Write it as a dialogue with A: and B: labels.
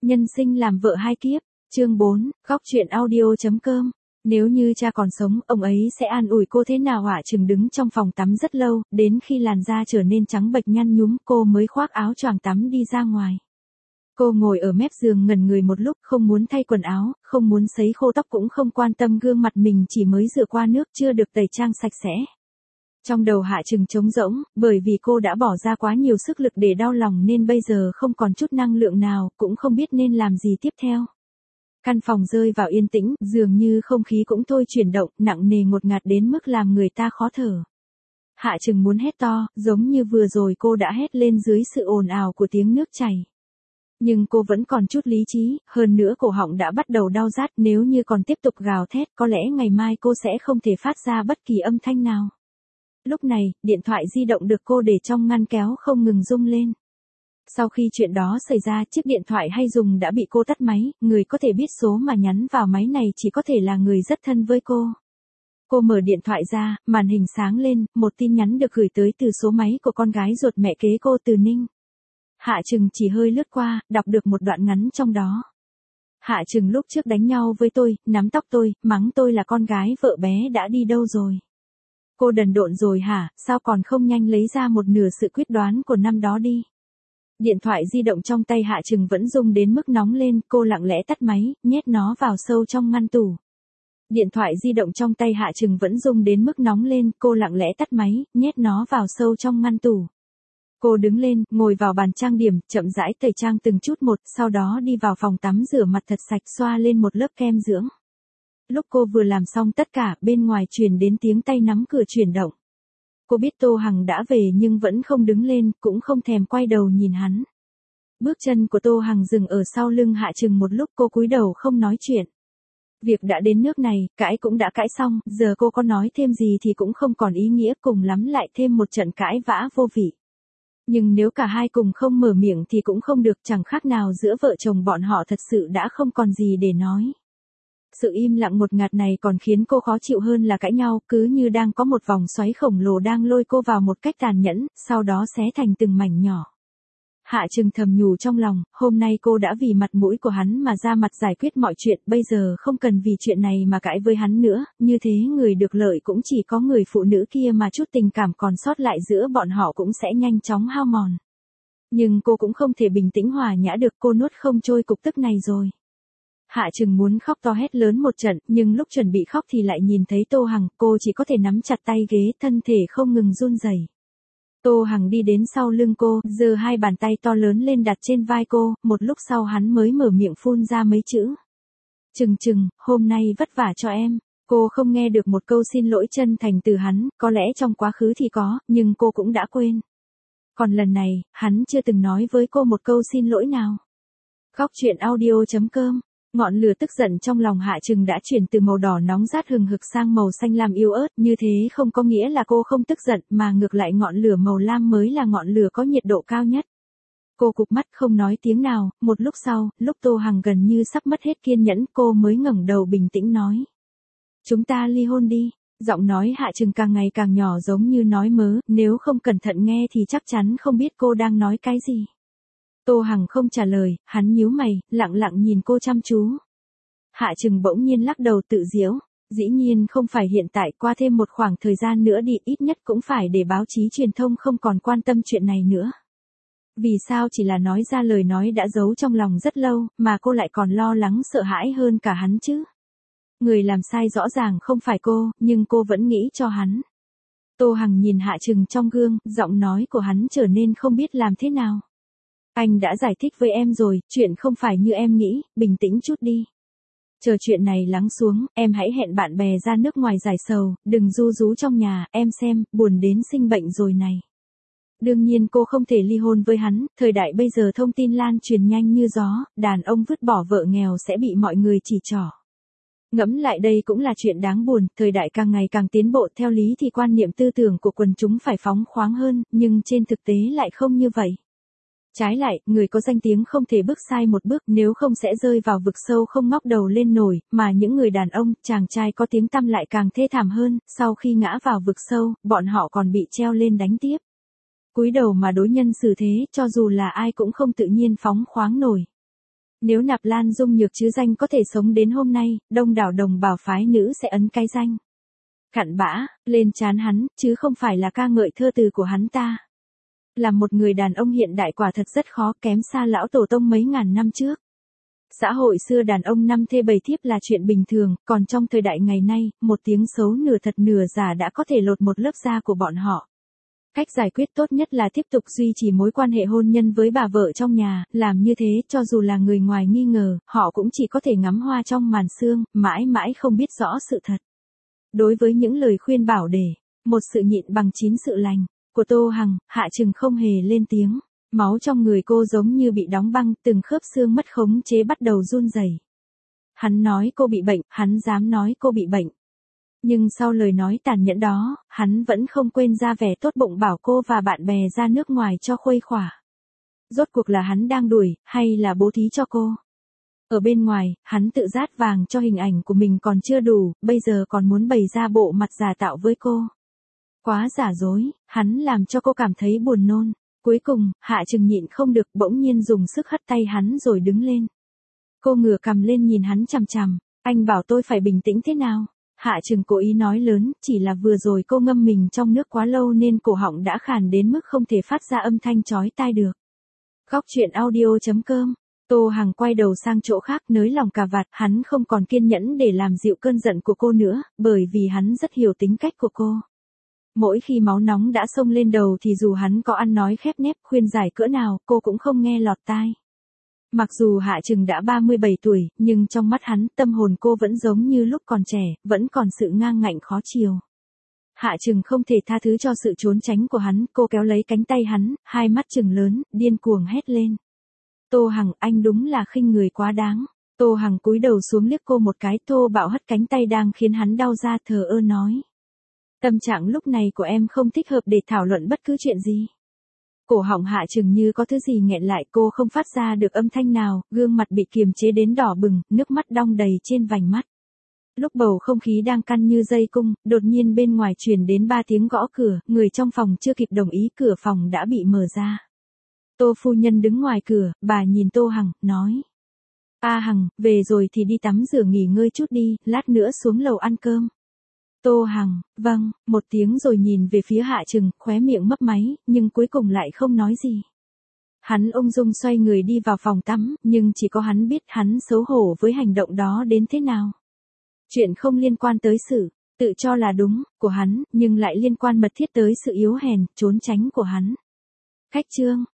A: Nhân sinh làm vợ hai kiếp, chương 4, góc chuyện audio.com. Nếu như cha còn sống, ông ấy sẽ an ủi cô thế nào hả? Chừng đứng trong phòng tắm rất lâu, đến khi làn da trở nên trắng bệch nhăn nhúm, cô mới khoác áo choàng tắm đi ra ngoài. Cô ngồi ở mép giường ngẩn người một lúc, không muốn thay quần áo, không muốn sấy khô tóc, cũng không quan tâm gương mặt mình chỉ mới rửa qua nước chưa được tẩy trang sạch sẽ. Trong đầu Hạ Trừng trống rỗng, bởi vì cô đã bỏ ra quá nhiều sức lực để đau lòng nên bây giờ không còn chút năng lượng nào, cũng không biết nên làm gì tiếp theo. Căn phòng rơi vào yên tĩnh, dường như không khí cũng thôi chuyển động, nặng nề ngột ngạt đến mức làm người ta khó thở. Hạ Trừng muốn hét to, giống như vừa rồi cô đã hét lên dưới sự ồn ào của tiếng nước chảy. Nhưng cô vẫn còn chút lý trí, hơn nữa cổ họng đã bắt đầu đau rát, nếu như còn tiếp tục gào thét, có lẽ ngày mai cô sẽ không thể phát ra bất kỳ âm thanh nào. Lúc này, điện thoại di động được cô để trong ngăn kéo không ngừng rung lên. Sau khi chuyện đó xảy ra, chiếc điện thoại hay dùng đã bị cô tắt máy, người có thể biết số mà nhắn vào máy này chỉ có thể là người rất thân với cô. Cô mở điện thoại ra, màn hình sáng lên, một tin nhắn được gửi tới từ số máy của con gái ruột mẹ kế cô Từ Ninh. Hạ Trừng chỉ hơi lướt qua, đọc được một đoạn ngắn trong đó. Hạ Trừng lúc trước đánh nhau với tôi, nắm tóc tôi, mắng tôi là con gái vợ bé đã đi đâu rồi. Cô đần độn rồi hả, sao còn không nhanh lấy ra một nửa sự quyết đoán của năm đó đi. Điện thoại di động trong tay Hạ Trừng vẫn rung đến mức nóng lên, cô lặng lẽ tắt máy, nhét nó vào sâu trong ngăn tủ. Điện thoại di động trong tay Hạ Trừng vẫn rung đến mức nóng lên, cô lặng lẽ tắt máy, nhét nó vào sâu trong ngăn tủ. Cô đứng lên, ngồi vào bàn trang điểm, chậm rãi tẩy trang từng chút một, sau đó đi vào phòng tắm rửa mặt thật sạch, xoa lên một lớp kem dưỡng. Lúc cô vừa làm xong tất cả, bên ngoài truyền đến tiếng tay nắm cửa chuyển động. Cô biết Tô Hằng đã về nhưng vẫn không đứng lên, cũng không thèm quay đầu nhìn hắn. Bước chân của Tô Hằng dừng ở sau lưng Hạ Trừng một lúc, cô cúi đầu không nói chuyện. Việc đã đến nước này, cãi cũng đã cãi xong, giờ cô có nói thêm gì thì cũng không còn ý nghĩa, cùng lắm lại thêm một trận cãi vã vô vị. Nhưng nếu cả hai cùng không mở miệng thì cũng không được, chẳng khác nào giữa vợ chồng bọn họ thật sự đã không còn gì để nói. Sự im lặng ngột ngạt này còn khiến cô khó chịu hơn là cãi nhau, cứ như đang có một vòng xoáy khổng lồ đang lôi cô vào một cách tàn nhẫn, sau đó xé thành từng mảnh nhỏ. Hạ Trừng thầm nhủ trong lòng, hôm nay cô đã vì mặt mũi của hắn mà ra mặt giải quyết mọi chuyện, bây giờ không cần vì chuyện này mà cãi với hắn nữa, như thế người được lợi cũng chỉ có người phụ nữ kia mà chút tình cảm còn sót lại giữa bọn họ cũng sẽ nhanh chóng hao mòn. Nhưng cô cũng không thể bình tĩnh hòa nhã được, cô nuốt không trôi cục tức này rồi. Hạ Trừng muốn khóc to hét lớn một trận, nhưng lúc chuẩn bị khóc thì lại nhìn thấy Tô Hằng, cô chỉ có thể nắm chặt tay ghế, thân thể không ngừng run rẩy. Tô Hằng đi đến sau lưng cô, giơ hai bàn tay to lớn lên đặt trên vai cô, một lúc sau hắn mới mở miệng phun ra mấy chữ. Trừng, hôm nay vất vả cho em. Cô không nghe được một câu xin lỗi chân thành từ hắn, có lẽ trong quá khứ thì có, nhưng cô cũng đã quên. Còn lần này, hắn chưa từng nói với cô một câu xin lỗi nào. Góc chuyện audio.com. Ngọn lửa tức giận trong lòng Hạ Trừng đã chuyển từ màu đỏ nóng rát hừng hực sang màu xanh lam yếu ớt, như thế không có nghĩa là cô không tức giận, mà ngược lại ngọn lửa màu lam mới là ngọn lửa có nhiệt độ cao nhất. Cô cụp mắt không nói tiếng nào, một lúc sau, lúc Tô Hằng gần như sắp mất hết kiên nhẫn, cô mới ngẩng đầu bình tĩnh nói. Chúng ta ly hôn đi. Giọng nói Hạ Trừng càng ngày càng nhỏ giống như nói mớ, nếu không cẩn thận nghe thì chắc chắn không biết cô đang nói cái gì. Tô Hằng không trả lời, hắn nhíu mày, lặng lặng nhìn cô chăm chú. Hạ Trừng bỗng nhiên lắc đầu tự giễu, dĩ nhiên không phải hiện tại, qua thêm một khoảng thời gian nữa đi, ít nhất cũng phải để báo chí truyền thông không còn quan tâm chuyện này nữa. Vì sao chỉ là nói ra lời nói đã giấu trong lòng rất lâu, mà cô lại còn lo lắng sợ hãi hơn cả hắn chứ? Người làm sai rõ ràng không phải cô, nhưng cô vẫn nghĩ cho hắn. Tô Hằng nhìn Hạ Trừng trong gương, giọng nói của hắn trở nên không biết làm thế nào. Anh đã giải thích với em rồi, chuyện không phải như em nghĩ, bình tĩnh chút đi. Chờ chuyện này lắng xuống, em hãy hẹn bạn bè ra nước ngoài giải sầu, đừng ru rú trong nhà, em xem, buồn đến sinh bệnh rồi này. Đương nhiên cô không thể ly hôn với hắn, thời đại bây giờ thông tin lan truyền nhanh như gió, đàn ông vứt bỏ vợ nghèo sẽ bị mọi người chỉ trỏ. Ngẫm lại đây cũng là chuyện đáng buồn, thời đại càng ngày càng tiến bộ, theo lý thì quan niệm tư tưởng của quần chúng phải phóng khoáng hơn, nhưng trên thực tế lại không như vậy. Trái lại, người có danh tiếng không thể bước sai một bước, nếu không sẽ rơi vào vực sâu không ngóc đầu lên nổi, mà những người đàn ông, chàng trai có tiếng tăm lại càng thê thảm hơn, sau khi ngã vào vực sâu, bọn họ còn bị treo lên đánh tiếp. Cúi đầu mà đối nhân xử thế, cho dù là ai cũng không tự nhiên phóng khoáng nổi. Nếu Nạp Lan Dung Nhược chứ danh có thể sống đến hôm nay, đông đảo đồng bào phái nữ sẽ ấn cái danh cặn bã lên trán hắn, chứ không phải là ca ngợi thơ từ của hắn ta. Làm một người đàn ông hiện đại quả thật rất khó, kém xa lão tổ tông mấy ngàn năm trước. Xã hội xưa đàn ông 5 thê 7 thiếp là chuyện bình thường, còn trong thời đại ngày nay, một tiếng xấu nửa thật nửa giả đã có thể lột một lớp da của bọn họ. Cách giải quyết tốt nhất là tiếp tục duy trì mối quan hệ hôn nhân với bà vợ trong nhà, làm như thế cho dù là người ngoài nghi ngờ, họ cũng chỉ có thể ngắm hoa trong màn sương, mãi mãi không biết rõ sự thật. Đối với những lời khuyên bảo để một sự nhịn bằng 9 sự lành của Tô Hằng, Hạ Trừng không hề lên tiếng. Máu trong người cô giống như bị đóng băng, từng khớp xương mất khống chế bắt đầu run rẩy. Hắn nói cô bị bệnh, hắn dám nói cô bị bệnh. Nhưng sau lời nói tàn nhẫn đó, hắn vẫn không quên ra vẻ tốt bụng bảo cô và bạn bè ra nước ngoài cho khuây khỏa. Rốt cuộc là hắn đang đuổi, hay là bố thí cho cô? Ở bên ngoài, hắn tự rát vàng cho hình ảnh của mình còn chưa đủ, bây giờ còn muốn bày ra bộ mặt giả tạo với cô. Quá giả dối, hắn làm cho cô cảm thấy buồn nôn. Cuối cùng, Hạ Trừng nhịn không được, bỗng nhiên dùng sức hất tay hắn rồi đứng lên. Cô ngửa cằm lên nhìn hắn chằm chằm, anh bảo tôi phải bình tĩnh thế nào? Hạ Trừng cố ý nói lớn, chỉ là vừa rồi cô ngâm mình trong nước quá lâu nên cổ họng đã khàn đến mức không thể phát ra âm thanh chói tai được. Góc truyện audio.com. Tô Hằng quay đầu sang chỗ khác nới lòng cà vạt, hắn không còn kiên nhẫn để làm dịu cơn giận của cô nữa, bởi vì hắn rất hiểu tính cách của cô. Mỗi khi máu nóng đã xông lên đầu thì dù hắn có ăn nói khép nép khuyên giải cỡ nào, cô cũng không nghe lọt tai. Mặc dù Hạ Trừng đã 37 tuổi, nhưng trong mắt hắn, tâm hồn cô vẫn giống như lúc còn trẻ, vẫn còn sự ngang ngạnh khó chiều. Hạ Trừng không thể tha thứ cho sự trốn tránh của hắn, cô kéo lấy cánh tay hắn, hai mắt trừng lớn, điên cuồng hét lên. Tô Hằng, anh đúng là khinh người quá đáng. Tô Hằng cúi đầu xuống liếc cô một cái, thô bạo hất cánh tay đang khiến hắn đau ra, thờ ơ nói. Tâm trạng lúc này của em không thích hợp để thảo luận bất cứ chuyện gì. Cổ họng Hạ Trừng như có thứ gì nghẹn lại, cô không phát ra được âm thanh nào, gương mặt bị kiềm chế đến đỏ bừng, nước mắt đong đầy trên vành mắt. Lúc bầu không khí đang căng như dây cung, đột nhiên bên ngoài truyền đến 3 tiếng gõ cửa, người trong phòng chưa kịp đồng ý, cửa phòng đã bị mở ra. Tô phu nhân đứng ngoài cửa, bà nhìn Tô Hằng, nói. A Hằng, về rồi thì đi tắm rửa nghỉ ngơi chút đi, lát nữa xuống lầu ăn cơm. Tô Hằng, vâng, một tiếng rồi nhìn về phía Hạ Trừng, khóe miệng mấp máy, nhưng cuối cùng lại không nói gì. Hắn ung dung xoay người đi vào phòng tắm, nhưng chỉ có hắn biết hắn xấu hổ với hành động đó đến thế nào. Chuyện không liên quan tới sự tự cho là đúng của hắn, nhưng lại liên quan mật thiết tới sự yếu hèn, trốn tránh của hắn. Cách chương